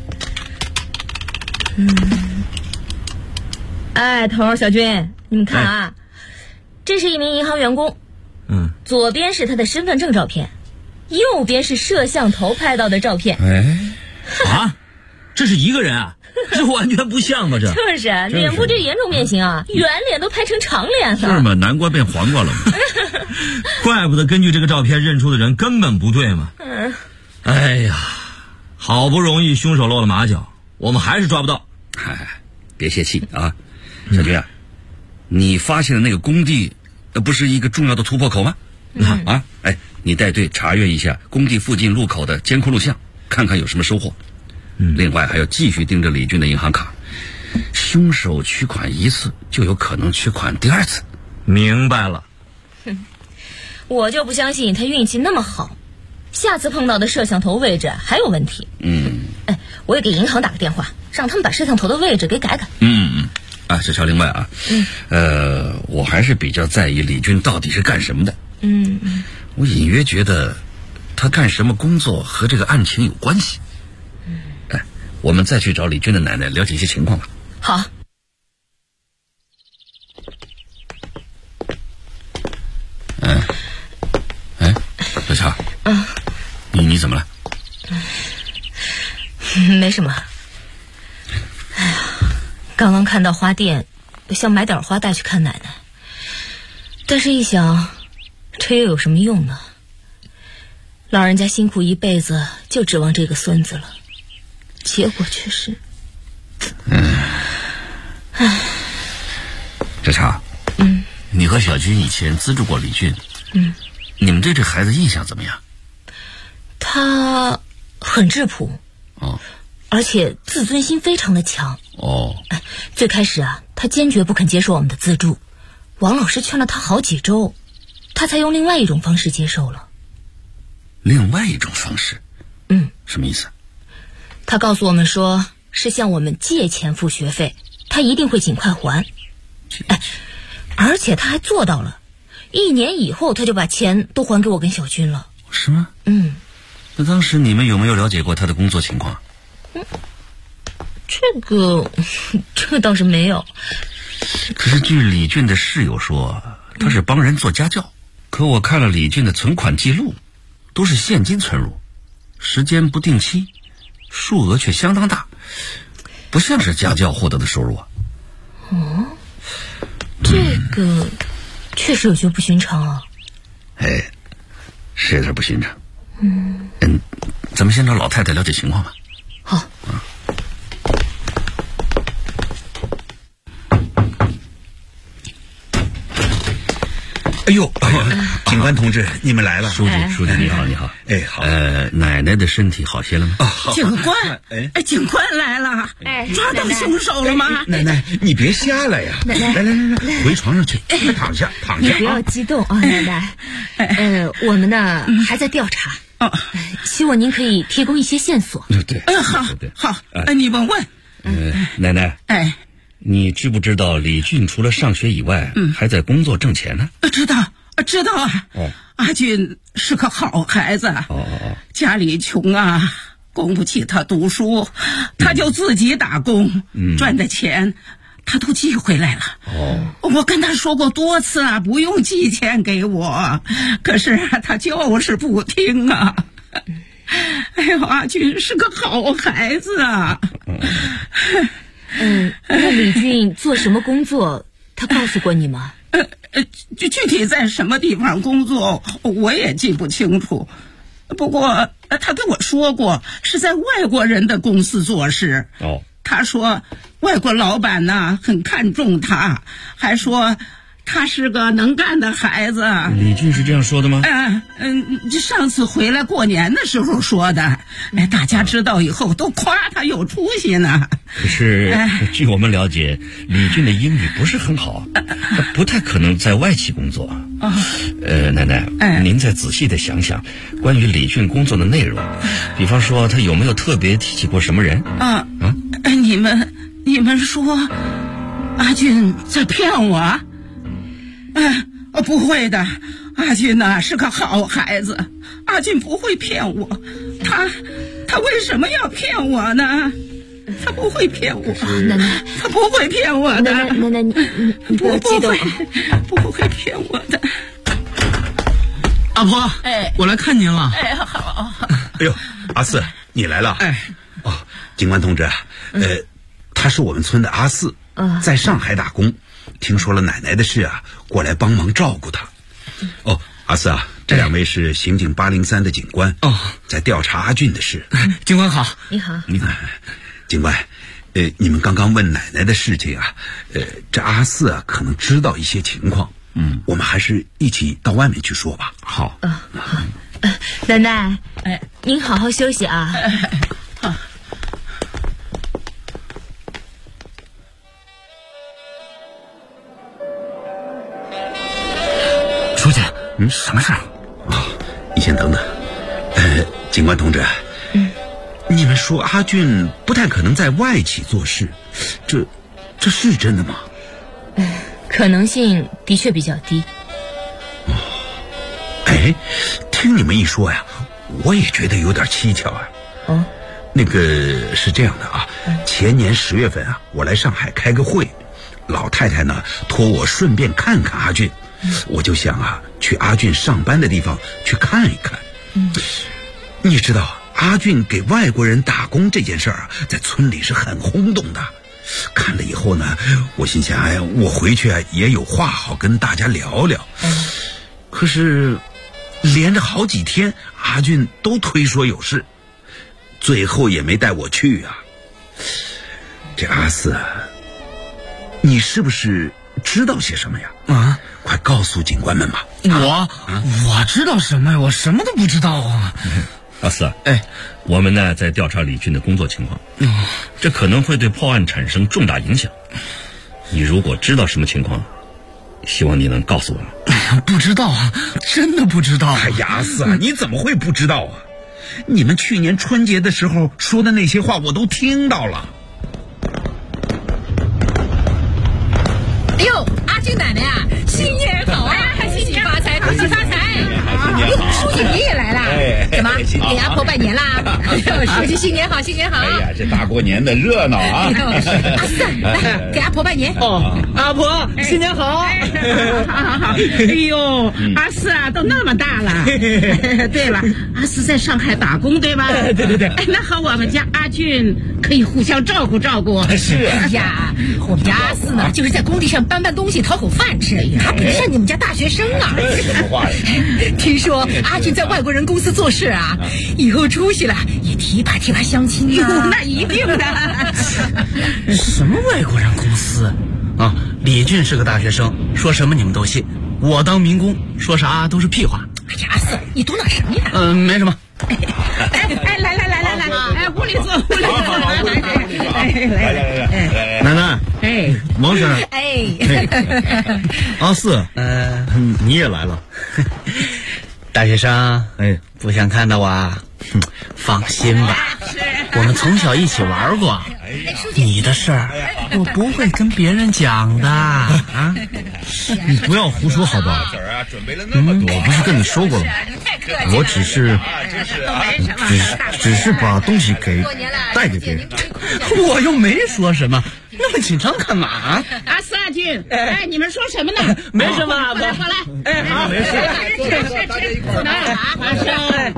S19: 头小军，你们看啊，这是一名银行员工，左边是他的身份证照片，右边是摄像头拍到的照片。
S20: 这是一个人啊，这完全不像吧？这
S19: 就是啊，脸部这严重变形啊，圆脸都拍成长脸了。
S5: 是吗？南瓜变黄瓜了吗？
S20: 怪不得根据这个照片认出的人根本不对嘛。哎呀，好不容易凶手露了马脚，我们还是抓不到。
S5: 别泄气啊，小军啊，你发现的那个工地，不是一个重要的突破口吗？你带队查阅一下工地附近路口的监控录像，看看有什么收获。另外还要继续盯着李俊的银行卡，凶手取款一次就有可能取款第二次。
S20: 明白了。
S19: 我就不相信他运气那么好，下次碰到的摄像头位置还有问题。我也给银行打个电话，让他们把摄像头的位置给改改。
S5: 小乔，另外啊，我还是比较在意李俊到底是干什么的。我隐约觉得他干什么工作和这个案情有关系。我们再去找李俊的奶奶了解一些情况吧。
S19: 好。
S5: 小乔，你怎么了？
S19: 没什么。刚刚看到花店，想买点花带去看奶奶，但是一想，这又有什么用呢？老人家辛苦一辈子，就指望这个孙子了，结果却是……
S5: 小乔，你和小军以前资助过李俊，你们对这孩子印象怎么样？
S19: 他很质朴，而且自尊心非常的强。最开始啊，他坚决不肯接受我们的资助，王老师劝了他好几周，他才用另外一种方式接受了。
S5: 另外一种方式？什么意思？
S19: 他告诉我们说是向我们借钱付学费，他一定会尽快还。而且他还做到了，1年以后他就把钱都还给我跟小军了。
S5: 是吗？那当时你们有没有了解过他的工作情况？
S19: 这个倒是没有。
S5: 可是据李俊的室友说，他是帮人做家教，可我看了李俊的存款记录，都是现金存入，时间不定期，数额却相当大，不像是家教获得的收入啊。
S19: 这个确实有些不寻常啊。
S5: 是有点不寻常。咱们先找老太太了解情况吧。
S19: 好。
S21: 哎呦，警官同志，你们来了。
S5: 书记你好，你好。
S21: 好。
S5: 奶奶的身体好些了吗？
S21: 好。
S22: 警官，警官来了，抓到凶手了吗？
S21: 奶奶，你别瞎了呀！
S19: 奶奶，
S21: 来，回床上去，躺下。
S19: 你不要激动啊，奶奶。我们呢还在调查。希望您可以提供一些线索。
S21: 对。
S22: 好，你问。
S5: 奶奶。你知不知道李俊除了上学以外，还在工作挣钱呢？
S22: 知道啊。阿俊是个好孩子。家里穷啊，供不起他读书，他就自己打工，赚的钱他都寄回来了。我跟他说过多次啊，不用寄钱给我，可是他就是不听啊。阿俊是个好孩子啊。
S19: 那李俊做什么工作？他告诉过你吗？
S22: 具体在什么地方工作我也记不清楚，不过他跟我说过是在外国人的公司做事。他说外国老板呢很看重他，还说他是个能干的孩子。
S5: 李俊是这样说的吗？
S22: 上次回来过年的时候说的。大家知道以后都夸他有出息呢。
S5: 可是据我们了解，李俊的英语不是很好，他不太可能在外企工作。奶奶，您再仔细的想想关于李俊工作的内容，比方说他有没有特别提起过什么人？
S22: 你们说阿俊在骗我？不会的，阿俊呢是个好孩子，阿俊不会骗我。他为什么要骗我呢？他不会骗我，
S19: 奶奶，
S22: 他不会骗我的。
S19: 奶奶，你不要激动，
S22: 不会骗我的。
S20: 阿婆，
S22: 哎，
S20: 我来看您了。
S22: 哎，好。
S21: 哎呦，阿四，你来了。
S22: 哎，
S21: 警官同志，他是我们村的阿四，在上海打工，听说了奶奶的事啊，过来帮忙照顾他。哦，阿四啊，这两位是刑警803的警官，在调查阿俊的事。
S22: 警官好。
S19: 你好。
S21: 警官，你们刚刚问奶奶的事情啊，这阿四啊可能知道一些情况，我们还是一起到外面去说吧。
S20: 好。
S19: 好。奶奶，您好好休息啊。
S21: 书记，什么事儿？你先等等。警官同志，你们说阿俊不太可能在外企做事，这是真的吗？
S19: 可能性的确比较低。
S21: 听你们一说呀，我也觉得有点蹊跷啊。那个是这样的啊，前年10月份啊，我来上海开个会，老太太呢托我顺便看看阿俊，我就想啊，去阿俊上班的地方去看一看。你知道阿俊给外国人打工这件事儿啊，在村里是很轰动的。看了以后呢，我心想，哎呀，我回去啊也有话好跟大家聊聊。可是连着好几天，阿俊都推说有事，最后也没带我去啊。这阿四，你是不是知道些什么呀？快告诉警官们吧。
S22: 我知道什么呀？我什么都不知道啊。
S5: 阿四，我们呢在调查李俊的工作情况，这可能会对破案产生重大影响。你如果知道什么情况，希望你能告诉我们。
S22: 不知道啊，真的不知道。
S21: 哎呀，阿四啊，你怎么会不知道啊？你们去年春节的时候说的那些话我都听到了。
S6: 哎呦，阿俊奶奶啊，新年好啊！恭喜发财，恭喜发财！哟，书记你也来了？怎么给阿婆拜年啦？书记新年好，新年好！
S21: 哎呀，这大过年的热闹啊！
S6: 阿四，来给阿婆拜年。
S22: 阿婆新年好！好。哎呦，阿四啊，都那么大了。对了，阿四在上海打工对吧？对。那和我们家阿俊可以互相照顾照顾。
S6: 是。哎呀，我们家阿四呢，就是在工地上搬东西讨口饭吃，他不像你们家大学生啊。听说阿俊在外国人公司做事啊，以后出息了也提拔相亲啊。
S22: 那一定的。什么外国人公司啊？李俊是个大学生，说什么你们都信。我当民工，说啥都是屁话。
S6: 哎呀，阿四，你嘟囔什么呀？
S22: 没什么。
S6: 来，屋里坐。来，
S20: 奶奶，王婶，阿四，你也来了。
S22: 大学生，不想看到我？放心吧，我们从小一起玩过。你的事儿，我不会跟别人讲的啊！
S20: 你不要胡说好吧？我不是跟你说过了吗？我只是把东西带给别人。
S22: 我又没说什么，那么紧张干嘛？阿四阿俊，你们说什么呢？没什么，过来，好，没事，大家一块儿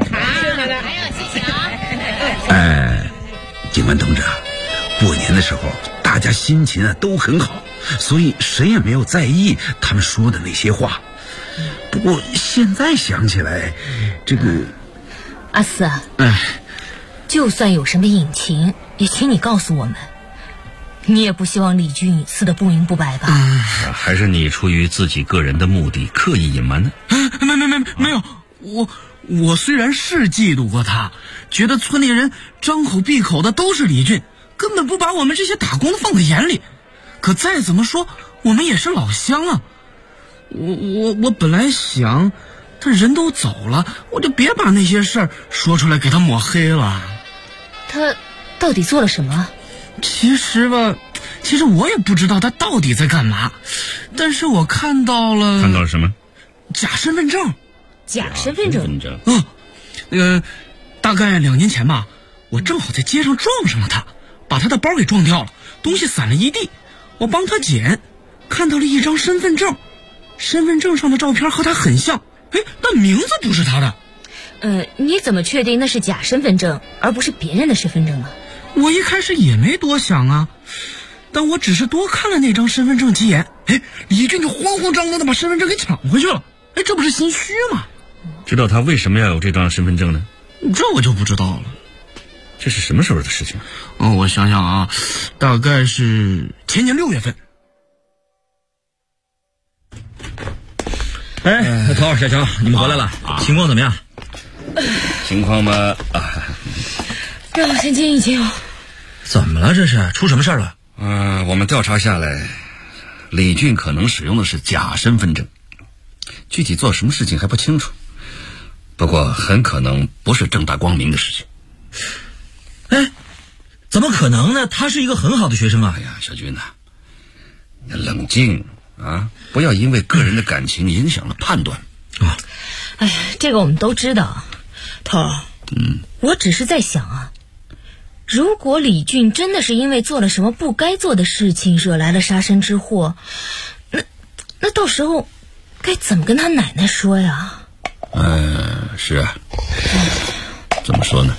S21: 警官同志啊，过年的时候大家心情啊都很好，所以谁也没有在意他们说的那些话。不过现在想起来，这个
S19: 阿四啊，就算有什么隐情，也请你告诉我们。你也不希望李俊死得不明不白吧？
S5: 还是你出于自己个人的目的刻意隐瞒呢？
S22: 没有，我虽然是嫉妒过他，觉得村里人张口闭口的都是李俊，根本不把我们这些打工的放在眼里。可再怎么说，我们也是老乡啊。我本来想，他人都走了，我就别把那些事儿说出来给他抹黑了。
S19: 他到底做了什么？
S22: 其实我也不知道他到底在干嘛，但是我看到了
S5: 什么？
S22: 假身份证。
S19: 假身份证？
S22: 大概2年前吧，我正好在街上撞上了他，把他的包给撞掉了，东西散了一地。我帮他捡，看到了一张身份证，身份证上的照片和他很像，但名字不是他的。
S19: 你怎么确定那是假身份证，而不是别人的身份证啊？
S4: 我一开始也没多想啊，但我只是多看了那张身份证几眼，哎，李俊就慌慌张张的把身份证给抢回去了，哎，这不是心虚吗？
S5: 知道他为什么要有这张身份证呢？
S4: 这我就不知道了。
S5: 这是什么时候的事情？
S4: 我想想啊，大概是前年6月份。
S20: 哎，头儿、小乔，你们回来了，情况怎么样？
S5: 情况嘛，
S19: 让我先静一静。
S20: 怎么了？这是出什么事了？
S5: 我们调查下来，李俊可能使用的是假身份证，具体做什么事情还不清楚，不过很可能不是正大光明的事情。
S20: 哎，怎么可能呢？他是一个很好的学生啊！
S5: 哎呀，小军呐，你冷静啊，不要因为个人的感情影响了判断啊。
S19: 哎呀，这个我们都知道，头儿。我只是在想啊，如果李俊真的是因为做了什么不该做的事情惹来了杀身之祸，那到时候该怎么跟他奶奶说呀？
S5: 是啊，怎么说呢？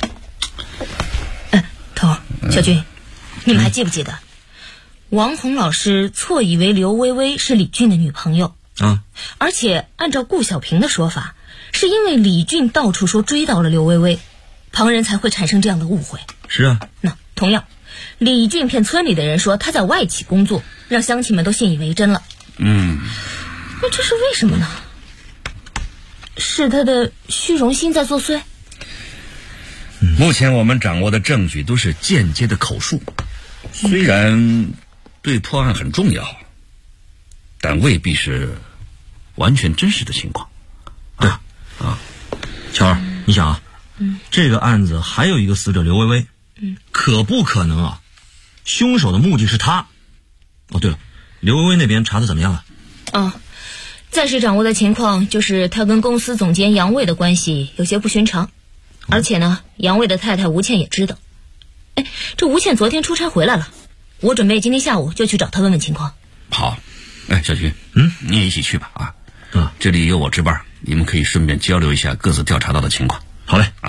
S19: 头儿、小军，你们还记不记得王红老师错以为刘薇薇是李俊的女朋友
S20: 啊？
S19: 而且按照顾小平的说法，是因为李俊到处说追到了刘薇薇，旁人才会产生这样的误会。
S20: 是啊，
S19: 那同样，李俊骗村里的人说他在外企工作，让乡亲们都信以为真了。那这是为什么呢？是他的虚荣心在作祟？
S5: 目前我们掌握的证据都是间接的口述，虽然对破案很重要，但未必是完全真实的情况。
S20: 对啊，乔儿，你想啊，这个案子还有一个死者刘薇薇，可不可能啊？凶手的目的是他。哦，对了，刘薇薇那边查的怎么样了？
S19: 暂时掌握的情况就是他跟公司总监杨卫的关系有些不寻常，而且呢，杨卫的太太吴倩也知道。哎，这吴倩昨天出差回来了，我准备今天下午就去找她问问情况。
S5: 好，哎，小军，你也一起去吧啊。这里有我值班，你们可以顺便交流一下各自调查到的情况。
S20: 好嘞，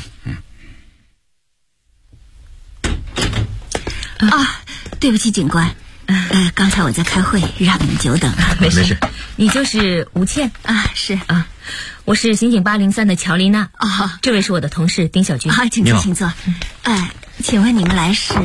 S8: 对不起，警官，刚才我在开会，让你们久等了。
S19: 没事。你就是吴倩
S8: 啊？是啊，
S19: 我是刑警803的乔丽娜。这位是我的同事丁小军。
S8: 请坐，请坐。请问你们来是？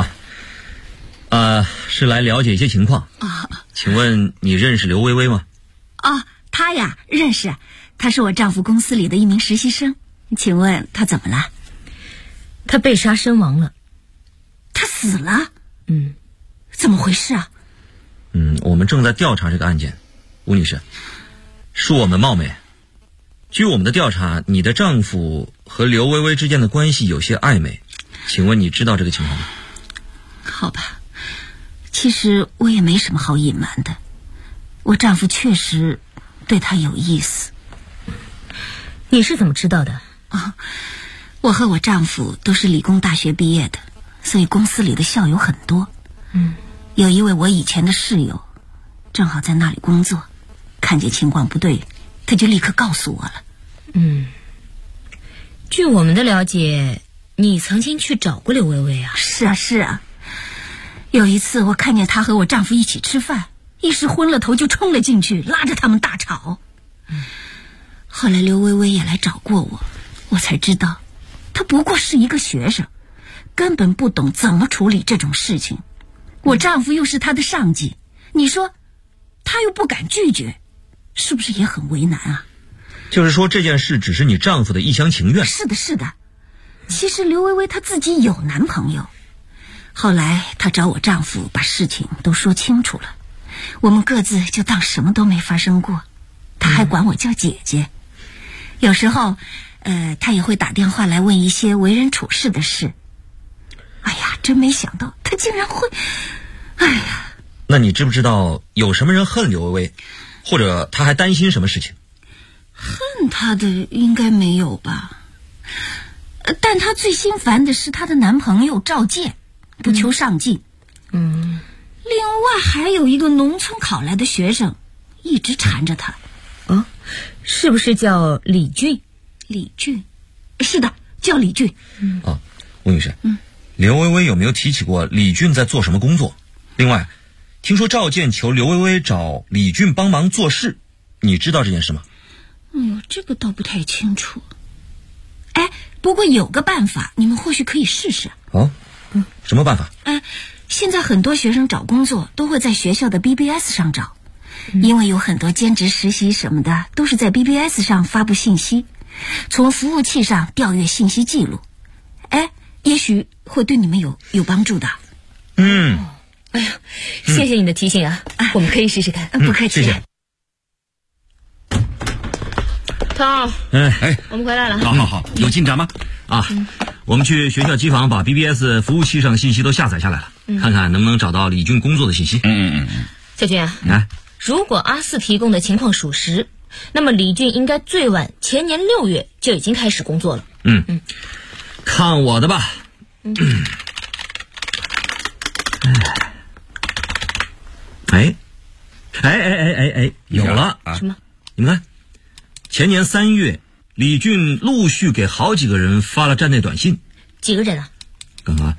S20: 是来了解一些情况。请问你认识刘薇薇吗？
S8: 她呀，认识，她是我丈夫公司里的一名实习生。请问她怎么了？
S19: 她被杀身亡了。
S8: 她死了？怎么回事啊？
S20: 我们正在调查这个案件。吴女士，恕我们冒昧，据我们的调查，你的丈夫和刘薇薇之间的关系有些暧昧，请问你知道这个情况吗？
S8: 好吧，其实我也没什么好隐瞒的，我丈夫确实对她有意思。
S19: 你是怎么知道的？
S8: 我和我丈夫都是理工大学毕业的，所以公司里的校友很多。有一位我以前的室友正好在那里工作，看见情况不对，他就立刻告诉我了。
S19: 据我们的了解，你曾经去找过刘薇薇啊？
S8: 是啊，有一次我看见她和我丈夫一起吃饭，一时昏了头就冲了进去，拉着他们大吵。后来刘薇薇也来找过我，我才知道她不过是一个学生，根本不懂怎么处理这种事情。我丈夫又是她的上级，你说她又不敢拒绝，是不是也很为难啊？
S20: 就是说这件事只是你丈夫的一厢情愿？
S8: 是的，其实刘薇薇她自己有男朋友，后来她找我丈夫把事情都说清楚了，我们各自就当什么都没发生过。她还管我叫姐姐，有时候她也会打电话来问一些为人处事的事。哎呀，真没想到她竟然会，哎呀。
S20: 那你知不知道有什么人恨刘薇薇，或者她还担心什么事情？
S8: 恨她的应该没有吧，但她最心烦的是她的男朋友赵健，不求上进。另外还有一个农村考来的学生，一直缠着她。
S19: 是不是叫李俊？
S8: 李俊，是的，叫李俊。
S20: 吴女士， 刘薇薇有没有提起过李俊在做什么工作？另外，听说赵健求刘薇薇找李俊帮忙做事，你知道这件事吗？
S8: 哎呦，这个倒不太清楚。哎，不过有个办法，你们或许可以试试。
S20: 哦，什么办法？
S8: 现在很多学生找工作都会在学校的 BBS 上找，因为有很多兼职实习什么的都是在 BBS 上发布信息，从服务器上调阅信息记录。哎，也许会对你们有帮助的。
S19: 哎呀，谢谢你的提醒啊，我们可以试试看。
S8: 不客气。
S20: 谢谢。
S19: 涛，我们回来了。
S5: 好，有进展吗？
S20: 我们去学校机房把 BBS 服务器上的信息都下载下来了，看看能不能找到李俊工作的信息。
S19: 小军啊，如果阿四提供的情况属实，那么李俊应该最晚前年6月就已经开始工作了。
S20: 看我的吧。有了！
S19: 什么？
S20: 你们看，前年3月，李俊陆续给好几个人发了站内短信。
S19: 几个人啊？
S20: 干嘛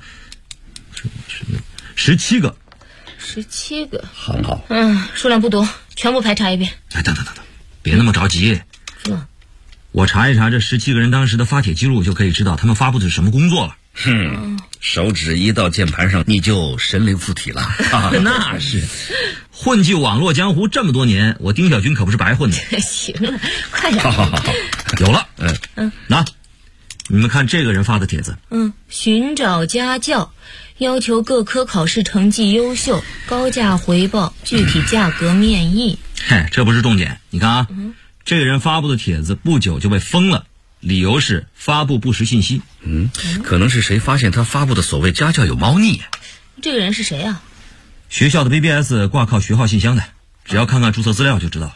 S20: ？17个。
S19: 17个，
S5: 很好。
S19: 数量不多，全部排查一遍。
S20: 等，别那么着急。
S19: 是吗？
S20: 我查一查这17个人当时的发帖记录，就可以知道他们发布的是什么工作了。
S5: 手指一到键盘上，你就神灵附体了。
S20: 那是，混迹网络江湖这么多年，我丁小军可不是白混的。
S19: 行了，快点。
S20: 好，有了。那你们看这个人发的帖子。
S19: 寻找家教，要求各科考试成绩优秀，高价回报，具体价格面议。
S20: 这不是重点。你看啊，这个人发布的帖子不久就被封了。理由是发布不实信息。
S5: 可能是谁发现他发布的所谓家教有猫腻。
S19: 这个人是谁啊？
S20: 学校的 BBS 挂靠学号信箱的，只要看看注册资料就知道了。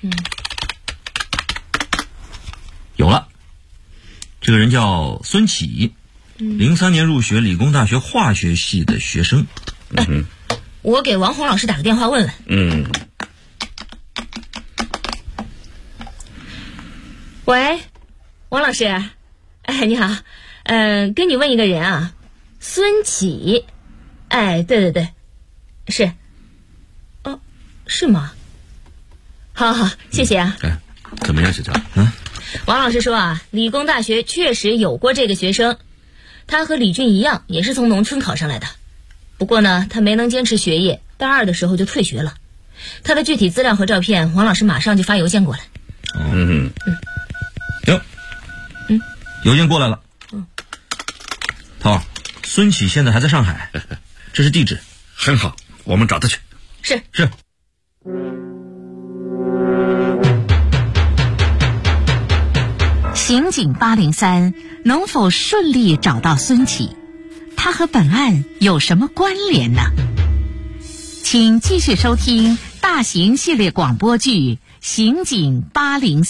S20: 有了，这个人叫孙启，03年入学理工大学化学系的学生。
S19: 我给王红老师打个电话问问。喂，王老师，你好，跟你问一个人啊，孙启，对，是，是吗？好，谢谢啊。
S5: 怎么样，小乔？
S19: 王老师说啊，理工大学确实有过这个学生，他和李俊一样，也是从农村考上来的，不过呢，他没能坚持学业，大2的时候就退学了。他的具体资料和照片，王老师马上就发邮件过来。
S20: 行。邮件过来了。涛，孙启现在还在上海，这是地址。
S5: 很好，我们找他去。
S19: 是。
S1: 刑警803能否顺利找到孙启？他和本案有什么关联呢？请继续收听大型系列广播剧《刑警803》。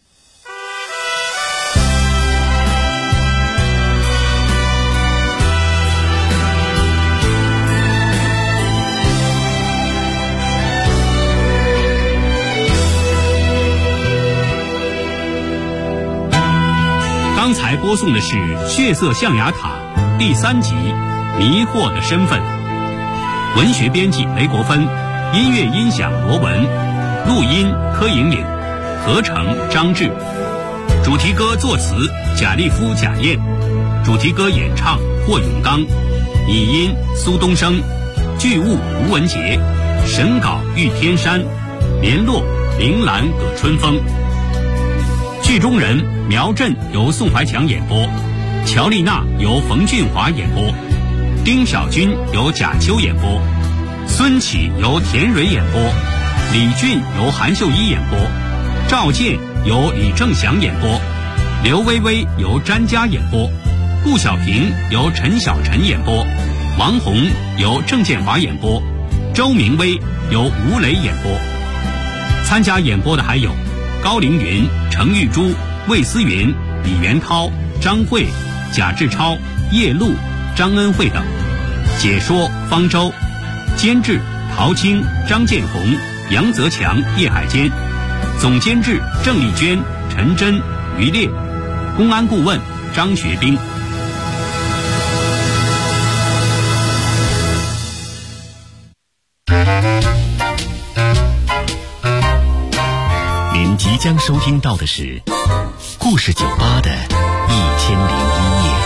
S17: 刚才播送的是《血色象牙塔》第3集《迷惑的身份》，文学编辑雷国芬，音乐音响罗文，录音柯莹莹，合成张志，主题歌作词贾立夫、贾燕，主题歌演唱霍永刚，拟音苏东升，剧务吴文杰，审稿玉天山，联络铃兰葛春风。剧中人苗振由宋怀强演播，乔丽娜由冯俊华演播，丁小军由贾秋演播，孙启由田蕊演播，李俊由韩秀一演播，赵健由李正祥演播，刘薇薇由詹佳演播，顾小平由陈小晨演播，王红由郑建华演播，周明威由吴磊演播。参加演播的还有高凌云、程玉珠、魏思云、李元涛、张慧、贾志超、叶璐、张恩惠等。解说方舟，监制陶青、张建红、杨泽强、叶海坚，总监制郑丽娟、陈真、于烈，公安顾问张学兵。
S2: 您即将收听到的是故事酒吧的1001夜。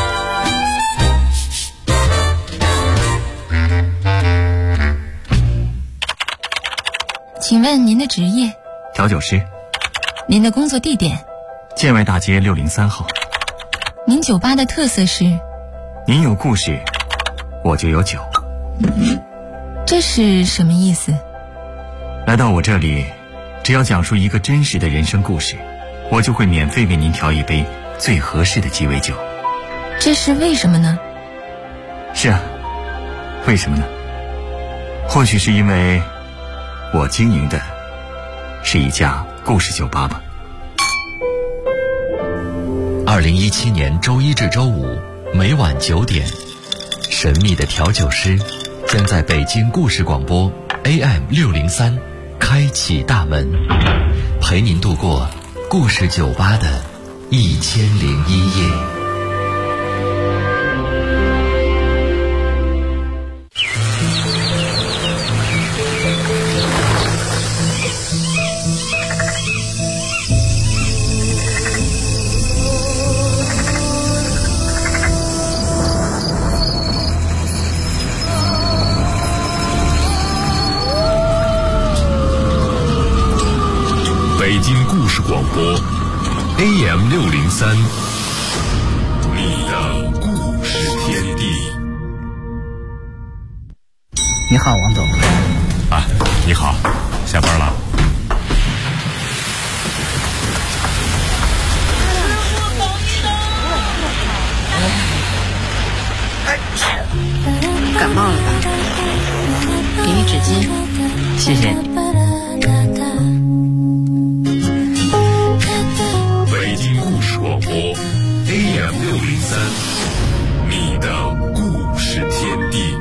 S3: 请问您的职业？
S2: 调酒师。
S3: 您的工作地点？
S2: 建外大街603号。
S3: 您酒吧的特色是？
S2: 您有故事，我就有酒。
S3: 这是什么意思？
S2: 来到我这里，只要讲述一个真实的人生故事，我就会免费为您调一杯最合适的鸡尾酒。
S3: 这是为什么呢？
S2: 是啊，为什么呢？或许是因为我经营的是一家故事酒吧吧。
S9: 2017年周一至周五每晚9点，神秘的调酒师将在北京故事广播 AM603开启大门，陪您度过故事酒吧的1001夜。
S13: 北京故事广播 AM603，你的故事天地。
S23: 你好，王总。
S13: 啊，你好，下班了？
S6: 感冒了吧？给你纸巾。
S23: 谢谢。
S13: 北京故事广播 AM603，你的故事天地。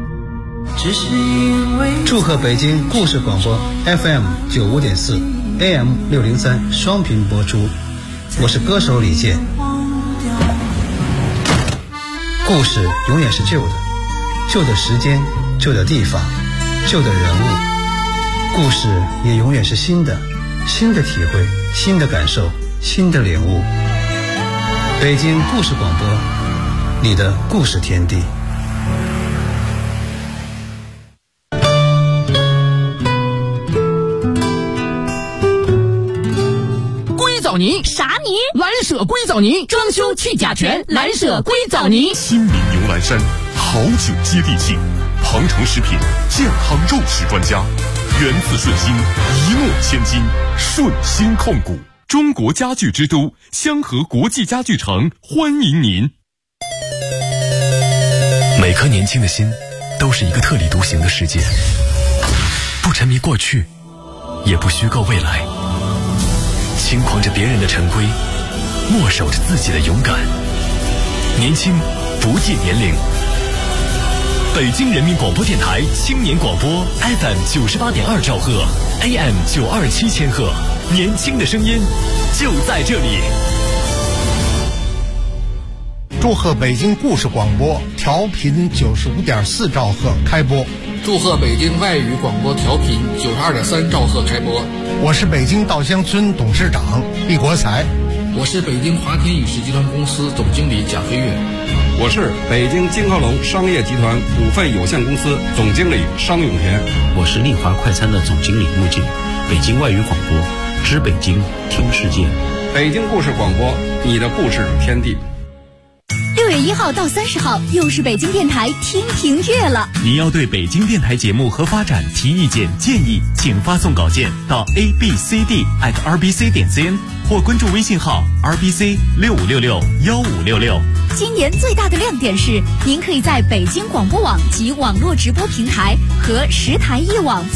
S23: 祝贺北京故事广播 FM95.4 AM603 双频播出，我是歌手李健。故事永远是旧的，旧的时间，旧的地方，旧的人物。故事也永远是新的，新的体会，新的感受，新的领悟。北京故事广播，你的故事天地。
S12: 硅藻泥啥泥？蓝舍硅藻泥，装修去甲醛，蓝舍硅藻泥。
S13: 新民牛栏山，好酒接地气。庞城食品健康肉食专家，源自顺心，一诺千金，顺心控股。中国家具之都香河国际家具城欢迎您。
S2: 每颗年轻的心都是一个特立独行的世界，不沉迷过去，也不虚构未来，轻狂着别人的陈规，默守着自己的勇敢。年轻不计年龄。北京人民广播电台青年广播 FM98.2兆赫 AM927千赫，年轻的声音就在这里。
S24: 祝贺北京故事广播调频95.4兆赫开播。
S25: 祝贺北京外语广播调频92.3兆赫开播。
S24: 我是北京稻香村董事长毕国才。
S25: 我是北京华天影视集团公司总经理贾飞跃。
S26: 我是北京金科龙商业集团股份有限公司总经理商永田。
S27: 我是丽华快餐的总经理穆静。北京外语广播，知北京，听世界。
S26: 北京故事广播，你的故事天地。
S28: 6月1号到30号，又是北京电台听评月了。
S2: 您要对北京电台节目和发展提意见建议，请发送稿件到 abcd@rbc.cn 或关注微信号 rbc65661566。
S28: 今年最大的亮点是，您可以在北京广播网及网络直播平台和10台1网